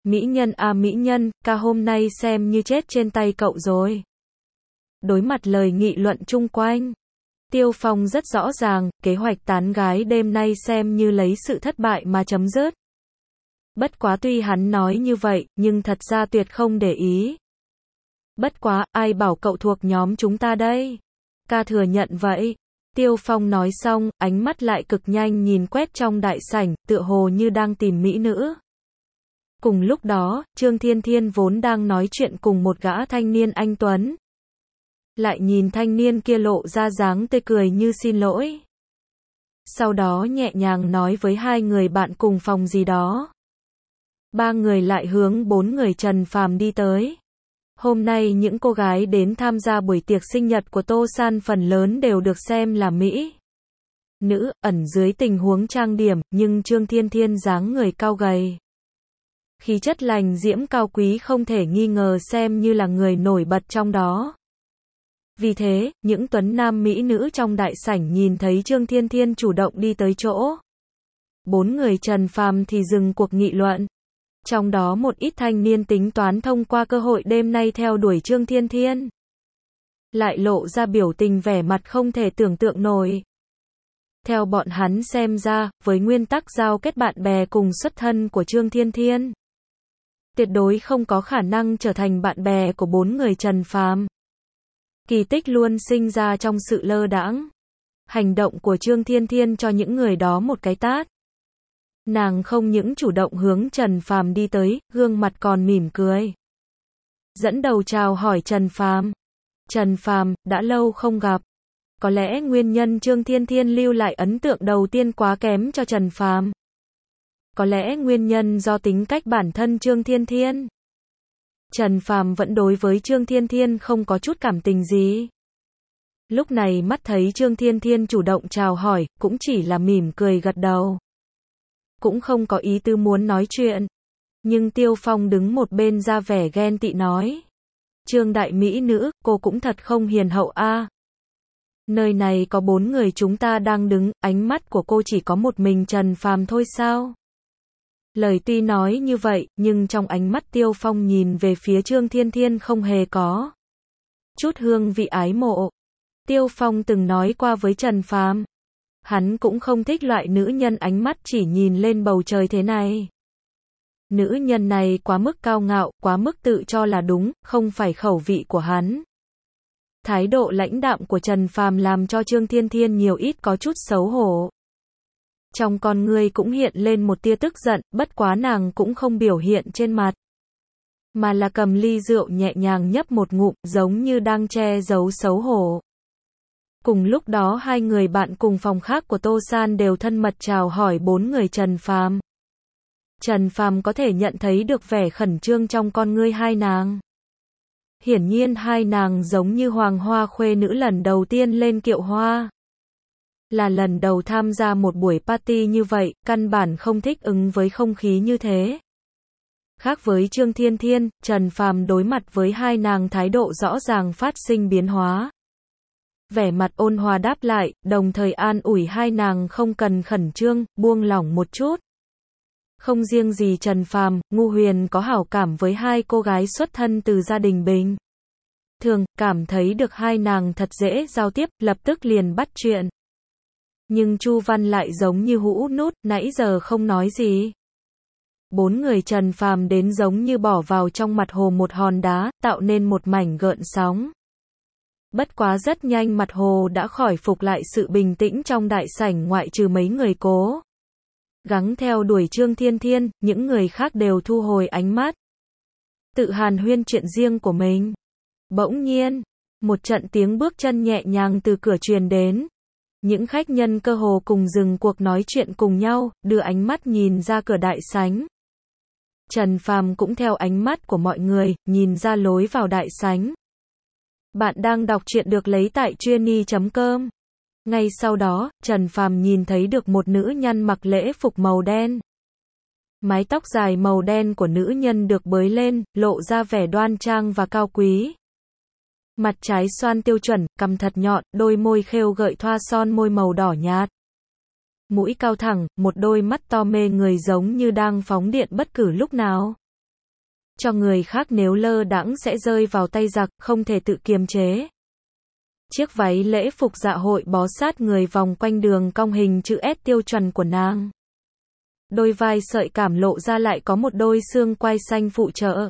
Mỹ nhân à mỹ nhân, ca hôm nay xem như chết trên tay cậu rồi. Đối mặt lời nghị luận chung quanh, Tiêu Phong rất rõ ràng, kế hoạch tán gái đêm nay xem như lấy sự thất bại mà chấm dứt. Bất quá tuy hắn nói như vậy, nhưng thật ra tuyệt không để ý. Bất quá, ai bảo cậu thuộc nhóm chúng ta đây? Ca thừa nhận vậy. Tiêu Phong nói xong, ánh mắt lại cực nhanh nhìn quét trong đại sảnh, tựa hồ như đang tìm mỹ nữ. Cùng lúc đó, Trương Thiên Thiên vốn đang nói chuyện cùng một gã thanh niên anh tuấn. Lại nhìn thanh niên kia lộ ra dáng tươi cười như xin lỗi. Sau đó nhẹ nhàng nói với hai người bạn cùng phòng gì đó. Ba người lại hướng bốn người Trần Phàm đi tới. Hôm nay những cô gái đến tham gia buổi tiệc sinh nhật của Tô San phần lớn đều được xem là mỹ nữ, ẩn dưới tình huống trang điểm, nhưng Trương Thiên Thiên dáng người cao gầy. Khí chất lành diễm cao quý không thể nghi ngờ xem như là người nổi bật trong đó. Vì thế, những tuấn nam mỹ nữ trong đại sảnh nhìn thấy Trương Thiên Thiên chủ động đi tới chỗ. Bốn người Trần Phàm thì dừng cuộc nghị luận. Trong đó một ít thanh niên tính toán thông qua cơ hội đêm nay theo đuổi Trương Thiên Thiên. Lại lộ ra biểu tình vẻ mặt không thể tưởng tượng nổi. Theo bọn hắn xem ra, với nguyên tắc giao kết bạn bè cùng xuất thân của Trương Thiên Thiên, tuyệt đối không có khả năng trở thành bạn bè của bốn người Trần Phàm. Kỳ tích luôn sinh ra trong sự lơ đãng. Hành động của Trương Thiên Thiên cho những người đó một cái tát. Nàng không những chủ động hướng Trần Phàm đi tới, gương mặt còn mỉm cười. Dẫn đầu chào hỏi Trần Phàm. Trần Phàm, đã lâu không gặp. Có lẽ nguyên nhân Trương Thiên Thiên lưu lại ấn tượng đầu tiên quá kém cho Trần Phàm. Có lẽ nguyên nhân do tính cách bản thân Trương Thiên Thiên. Trần Phàm vẫn đối với Trương Thiên Thiên không có chút cảm tình gì. Lúc này mắt thấy Trương Thiên Thiên chủ động chào hỏi, cũng chỉ là mỉm cười gật đầu. Cũng không có ý tư muốn nói chuyện. Nhưng Tiêu Phong đứng một bên ra vẻ ghen tị nói. Trương đại mỹ nữ, cô cũng thật không hiền hậu a. Nơi này có bốn người chúng ta đang đứng, ánh mắt của cô chỉ có một mình Trần Phàm thôi sao? Lời tuy nói như vậy, nhưng trong ánh mắt Tiêu Phong nhìn về phía Trương Thiên Thiên không hề có chút hương vị ái mộ. Tiêu Phong từng nói qua với Trần Phàm, hắn cũng không thích loại nữ nhân ánh mắt chỉ nhìn lên bầu trời thế này. Nữ nhân này quá mức cao ngạo, quá mức tự cho là đúng, không phải khẩu vị của hắn. Thái độ lãnh đạm của Trần Phàm làm cho Trương Thiên Thiên nhiều ít có chút xấu hổ. Trong con ngươi cũng hiện lên một tia tức giận, bất quá nàng cũng không biểu hiện trên mặt. Mà là cầm ly rượu nhẹ nhàng nhấp một ngụm, giống như đang che giấu xấu hổ. Cùng lúc đó hai người bạn cùng phòng khác của Tô San đều thân mật chào hỏi bốn người Trần Phàm. Trần Phàm có thể nhận thấy được vẻ khẩn trương trong con ngươi hai nàng. Hiển nhiên hai nàng giống như hoàng hoa khuê nữ lần đầu tiên lên kiệu hoa. Là lần đầu tham gia một buổi party như vậy, căn bản không thích ứng với không khí như thế. Khác với Trương Thiên Thiên, Trần Phàm đối mặt với hai nàng thái độ rõ ràng phát sinh biến hóa. Vẻ mặt ôn hòa đáp lại, đồng thời an ủi hai nàng không cần khẩn trương, buông lỏng một chút. Không riêng gì Trần Phàm, Ngu Huyền có hảo cảm với hai cô gái xuất thân từ gia đình bình thường, cảm thấy được hai nàng thật dễ giao tiếp, lập tức liền bắt chuyện. Nhưng Chu Văn lại giống như hũ nút, nãy giờ không nói gì. Bốn người Trần Phàm đến giống như bỏ vào trong mặt hồ một hòn đá, tạo nên một mảnh gợn sóng. Bất quá rất nhanh mặt hồ đã khỏi phục lại sự bình tĩnh trong đại sảnh, ngoại trừ mấy người cố gắng theo đuổi Trương Thiên Thiên, những người khác đều thu hồi ánh mắt, tự hàn huyên chuyện riêng của mình. Bỗng nhiên, một trận tiếng bước chân nhẹ nhàng từ cửa truyền đến. Những khách nhân cơ hồ cùng dừng cuộc nói chuyện cùng nhau, đưa ánh mắt nhìn ra cửa đại sảnh. Trần Phàm cũng theo ánh mắt của mọi người, nhìn ra lối vào đại sảnh. Bạn đang đọc truyện được lấy tại truyenee.com. Ngay sau đó, Trần Phàm nhìn thấy được một nữ nhân mặc lễ phục màu đen. Mái tóc dài màu đen của nữ nhân được bới lên, lộ ra vẻ đoan trang và cao quý. Mặt trái xoan tiêu chuẩn, cằm thật nhọn, đôi môi khêu gợi thoa son môi màu đỏ nhạt. Mũi cao thẳng, một đôi mắt to mê người giống như đang phóng điện bất cứ lúc nào. cho người khác nếu lơ đãng sẽ rơi vào tay giặc, không thể tự kiềm chế. Chiếc váy lễ phục dạ hội bó sát người vòng quanh đường cong hình chữ S tiêu chuẩn của nàng. Đôi vai sợi cảm lộ ra lại có một đôi xương quai xanh phụ trợ,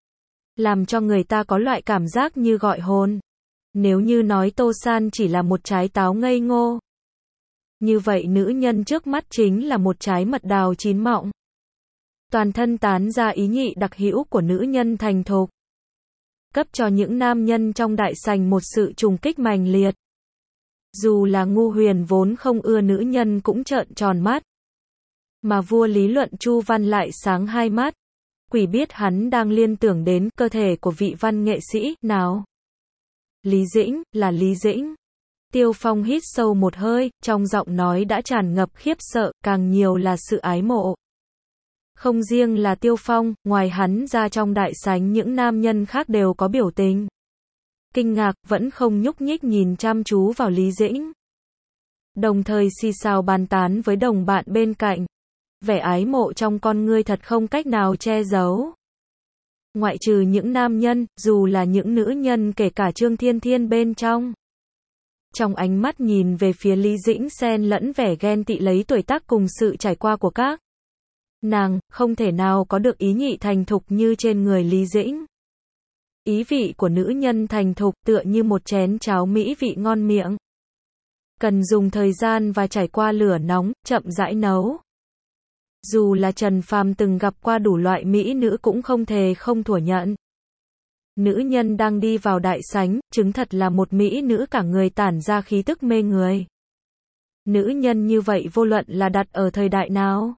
làm cho người ta có loại cảm giác như gọi hồn. Nếu như nói Tô San chỉ là một trái táo ngây ngô, như vậy nữ nhân trước mắt chính là một trái mật đào chín mọng. Toàn thân tán ra ý nhị đặc hữu của nữ nhân thành thục, cấp cho những nam nhân trong đại sảnh một sự trùng kích mạnh liệt. Dù là Ngu Huyền vốn không ưa nữ nhân cũng trợn tròn mắt, mà vua lý luận Chu Văn lại sáng hai mắt. Quỷ biết hắn đang liên tưởng đến cơ thể của vị văn nghệ sĩ nào. Lý Dĩnh, là Lý Dĩnh. Tiêu Phong hít sâu một hơi, trong giọng nói đã tràn ngập khiếp sợ, càng nhiều là sự ái mộ. Không riêng là Tiêu Phong, ngoài hắn ra trong đại sảnh những nam nhân khác đều có biểu tình kinh ngạc, vẫn không nhúc nhích nhìn chăm chú vào Lý Dĩnh. Đồng thời xì xào bàn tán với đồng bạn bên cạnh. Vẻ ái mộ trong con ngươi thật không cách nào che giấu. Ngoại trừ những nam nhân, dù là những nữ nhân kể cả Trương Thiên Thiên bên trong. Trong ánh mắt nhìn về phía Lý Dĩnh xen lẫn vẻ ghen tị lấy tuổi tác cùng sự trải qua của các nàng, không thể nào có được ý nhị thành thục như trên người Lý Dĩnh. Ý vị của nữ nhân thành thục tựa như một chén cháo mỹ vị ngon miệng. Cần dùng thời gian và trải qua lửa nóng, chậm rãi nấu. Dù là Trần Phàm từng gặp qua đủ loại mỹ nữ cũng không thể không thừa nhận. Nữ nhân đang đi vào đại sảnh, chứng thật là một mỹ nữ cả người tản ra khí tức mê người. Nữ nhân như vậy vô luận là đặt ở thời đại nào,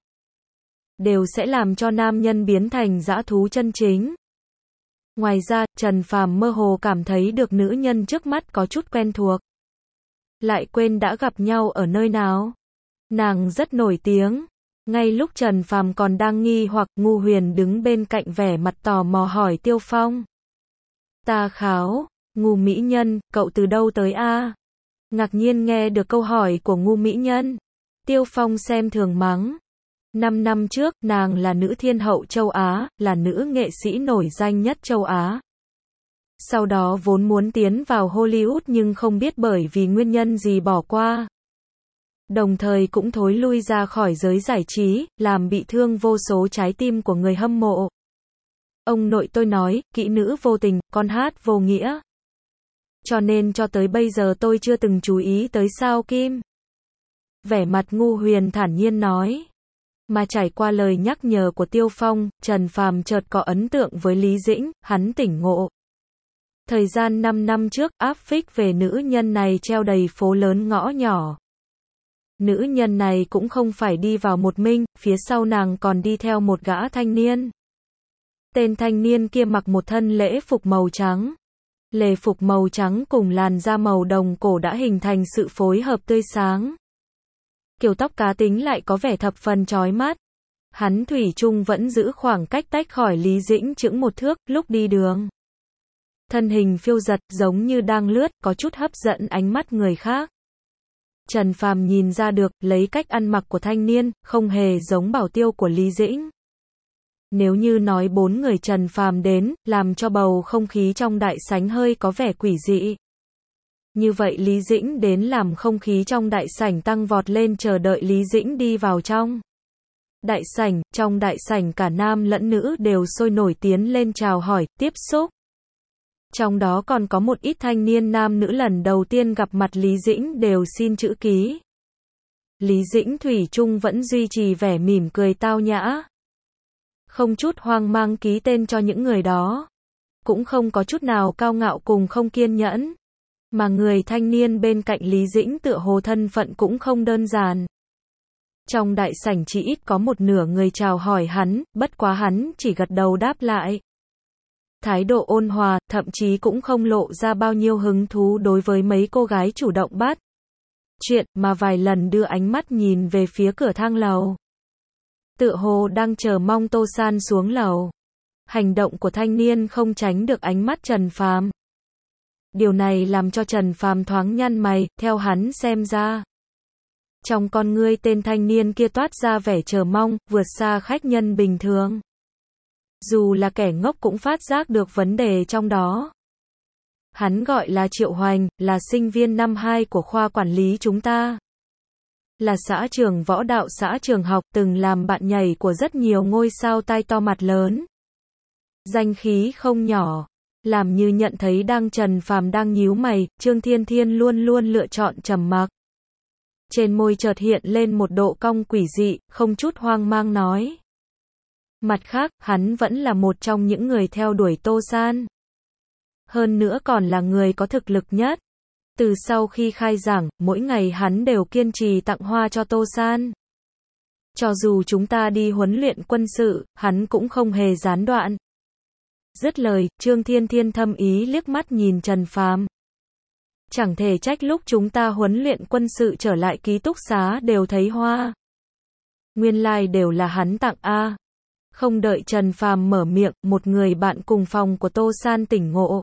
đều sẽ làm cho nam nhân biến thành dã thú chân chính. Ngoài ra, Trần Phàm mơ hồ cảm thấy được nữ nhân trước mắt có chút quen thuộc. Lại quên đã gặp nhau ở nơi nào. Nàng rất nổi tiếng. Ngay lúc Trần Phàm còn đang nghi hoặc, Ngu Huyền đứng bên cạnh vẻ mặt tò mò hỏi Tiêu Phong. Ta kháo, Ngu mỹ nhân, cậu từ đâu tới a? Ngạc nhiên nghe được câu hỏi của Ngu mỹ nhân. Tiêu Phong xem thường mắng. 5 năm trước, nàng là nữ thiên hậu châu Á, là nữ nghệ sĩ nổi danh nhất châu Á. Sau đó vốn muốn tiến vào Hollywood nhưng không biết bởi vì nguyên nhân gì bỏ qua. Đồng thời cũng thối lui ra khỏi giới giải trí, làm bị thương vô số trái tim của người hâm mộ. Ông nội tôi nói, kỹ nữ vô tình, con hát vô nghĩa. Cho nên cho tới bây giờ tôi chưa từng chú ý tới sao Kim. Vẻ mặt Ngu Huyền thản nhiên nói. Mà trải qua lời nhắc nhở của Tiêu Phong, Trần Phàm chợt có ấn tượng với Lý Dĩnh, hắn tỉnh ngộ. Thời gian 5 năm trước, áp phích về nữ nhân này treo đầy phố lớn ngõ nhỏ. Nữ nhân này cũng không phải đi vào một mình, phía sau nàng còn đi theo một gã thanh niên. Tên thanh niên kia mặc một thân lễ phục màu trắng. Lễ phục màu trắng cùng làn da màu đồng cổ đã hình thành sự phối hợp tươi sáng. Kiểu tóc cá tính lại có vẻ thập phần chói mắt. Hắn thủy chung vẫn giữ khoảng cách tách khỏi Lý Dĩnh chững một thước, lúc đi đường. Thân hình phiêu giật giống như đang lướt, có chút hấp dẫn ánh mắt người khác. Trần Phàm nhìn ra được, lấy cách ăn mặc của thanh niên, không hề giống bảo tiêu của Lý Dĩnh. Nếu như nói 4 người Trần Phàm đến, làm cho bầu không khí trong đại sảnh hơi có vẻ quỷ dị. Như vậy Lý Dĩnh đến làm không khí trong đại sảnh tăng vọt lên chờ đợi Lý Dĩnh đi vào trong. Trong đại sảnh cả nam lẫn nữ đều sôi nổi tiến lên chào hỏi, tiếp xúc. Trong đó còn có một ít thanh niên nam nữ lần đầu tiên gặp mặt Lý Dĩnh đều xin chữ ký. Lý Dĩnh thủy chung vẫn duy trì vẻ mỉm cười tao nhã. Không chút hoang mang ký tên cho những người đó. Cũng không có chút nào cao ngạo cùng không kiên nhẫn. Mà người thanh niên bên cạnh Lý Dĩnh tựa hồ thân phận cũng không đơn giản. Trong đại sảnh chỉ ít có một nửa người chào hỏi hắn, bất quá hắn chỉ gật đầu đáp lại. Thái độ ôn hòa, thậm chí cũng không lộ ra bao nhiêu hứng thú đối với mấy cô gái chủ động bắt chuyện, mà vài lần đưa ánh mắt nhìn về phía cửa thang lầu. Tựa hồ đang chờ mong Tô San xuống lầu. Hành động của thanh niên không tránh được ánh mắt Trần Phàm. Điều này làm cho Trần Phàm thoáng nhăn mày, theo hắn xem ra. Trong con ngươi tên thanh niên kia toát ra vẻ chờ mong, vượt xa khách nhân bình thường. Dù là kẻ ngốc cũng phát giác được vấn đề trong đó. Hắn gọi là Triệu Hoành, là sinh viên năm 2 của khoa quản lý chúng ta. Là xã trưởng võ đạo xã trường học, từng làm bạn nhảy của rất nhiều ngôi sao tai to mặt lớn. Danh khí không nhỏ. Làm như nhận thấy Trần Phàm đang nhíu mày, Trương Thiên Thiên luôn luôn lựa chọn trầm mặc. Trên môi chợt hiện lên một độ cong quỷ dị, không chút hoang mang nói. Mặt khác, hắn vẫn là một trong những người theo đuổi Tô San. Hơn nữa còn là người có thực lực nhất. Từ sau khi khai giảng, mỗi ngày hắn đều kiên trì tặng hoa cho Tô San. Cho dù chúng ta đi huấn luyện quân sự, hắn cũng không hề gián đoạn. Dứt lời, Trương Thiên Thiên thâm ý liếc mắt nhìn Trần Phàm. Chẳng thể trách lúc chúng ta huấn luyện quân sự trở lại ký túc xá đều thấy hoa. Nguyên lai đều là hắn tặng a. Không đợi Trần Phàm mở miệng, một người bạn cùng phòng của Tô San tỉnh ngộ.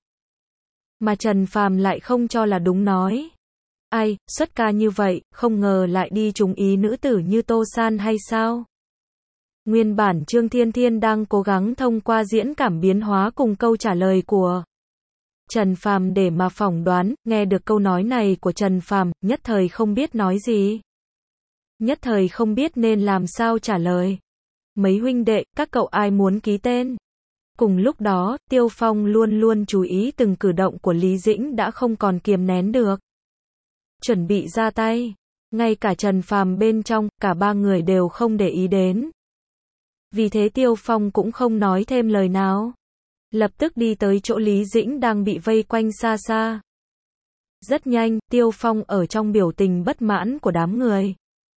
Mà Trần Phàm lại không cho là đúng nói. Ai, xuất ca như vậy, không ngờ lại đi trúng ý nữ tử như Tô San hay sao? Nguyên bản Trương Thiên Thiên đang cố gắng thông qua diễn cảm biến hóa cùng câu trả lời của Trần Phàm để mà phỏng đoán, nghe được câu nói này của Trần Phàm, nhất thời không biết nói gì. Nhất thời không biết nên làm sao trả lời. Mấy huynh đệ, các cậu ai muốn ký tên? Cùng lúc đó, Tiêu Phong luôn luôn chú ý từng cử động của Lý Dĩnh đã không còn kiềm nén được. Chuẩn bị ra tay. Ngay cả Trần Phàm bên trong, cả ba người đều không để ý đến. Vì thế Tiêu Phong cũng không nói thêm lời nào. Lập tức đi tới chỗ Lý Dĩnh đang bị vây quanh xa xa. Rất nhanh, Tiêu Phong ở trong biểu tình bất mãn của đám người.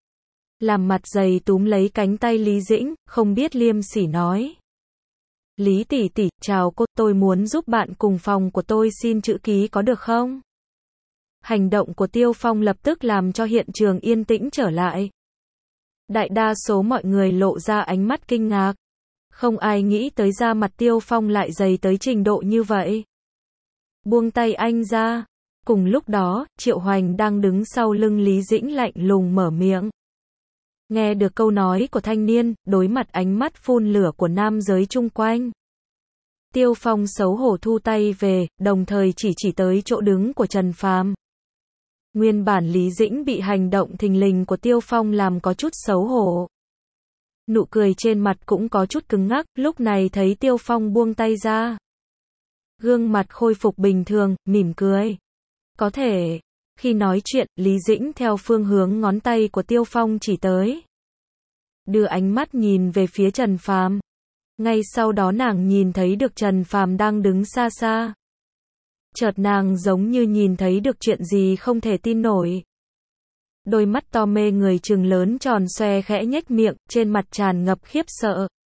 Làm mặt dày túm lấy cánh tay Lý Dĩnh, không biết liêm sỉ nói. Lý tỷ tỷ, chào cô, tôi muốn giúp bạn cùng phòng của tôi xin chữ ký có được không? Hành động của Tiêu Phong lập tức làm cho hiện trường yên tĩnh trở lại. Đại đa số mọi người lộ ra ánh mắt kinh ngạc. Không ai nghĩ tới da mặt Tiêu Phong lại dày tới trình độ như vậy. Buông tay anh ra. Cùng lúc đó, Triệu Hoành đang đứng sau lưng Lý Dĩnh lạnh lùng mở miệng. Nghe được câu nói của thanh niên, đối mặt ánh mắt phun lửa của nam giới chung quanh. Tiêu Phong xấu hổ thu tay về, đồng thời chỉ tới chỗ đứng của Trần Phàm. Nguyên bản Lý Dĩnh bị hành động thình lình của Tiêu Phong làm có chút xấu hổ. Nụ cười trên mặt cũng có chút cứng ngắc, lúc này thấy Tiêu Phong buông tay ra. Gương mặt khôi phục bình thường, mỉm cười. Có thể, khi nói chuyện, Lý Dĩnh theo phương hướng ngón tay của Tiêu Phong chỉ tới. Đưa ánh mắt nhìn về phía Trần Phàm. Ngay sau đó nàng nhìn thấy được Trần Phàm đang đứng xa xa. Chợt nàng giống như nhìn thấy được chuyện gì không thể tin nổi. Đôi mắt to mê người trừng lớn tròn xoe khẽ nhếch miệng, trên mặt tràn ngập khiếp sợ.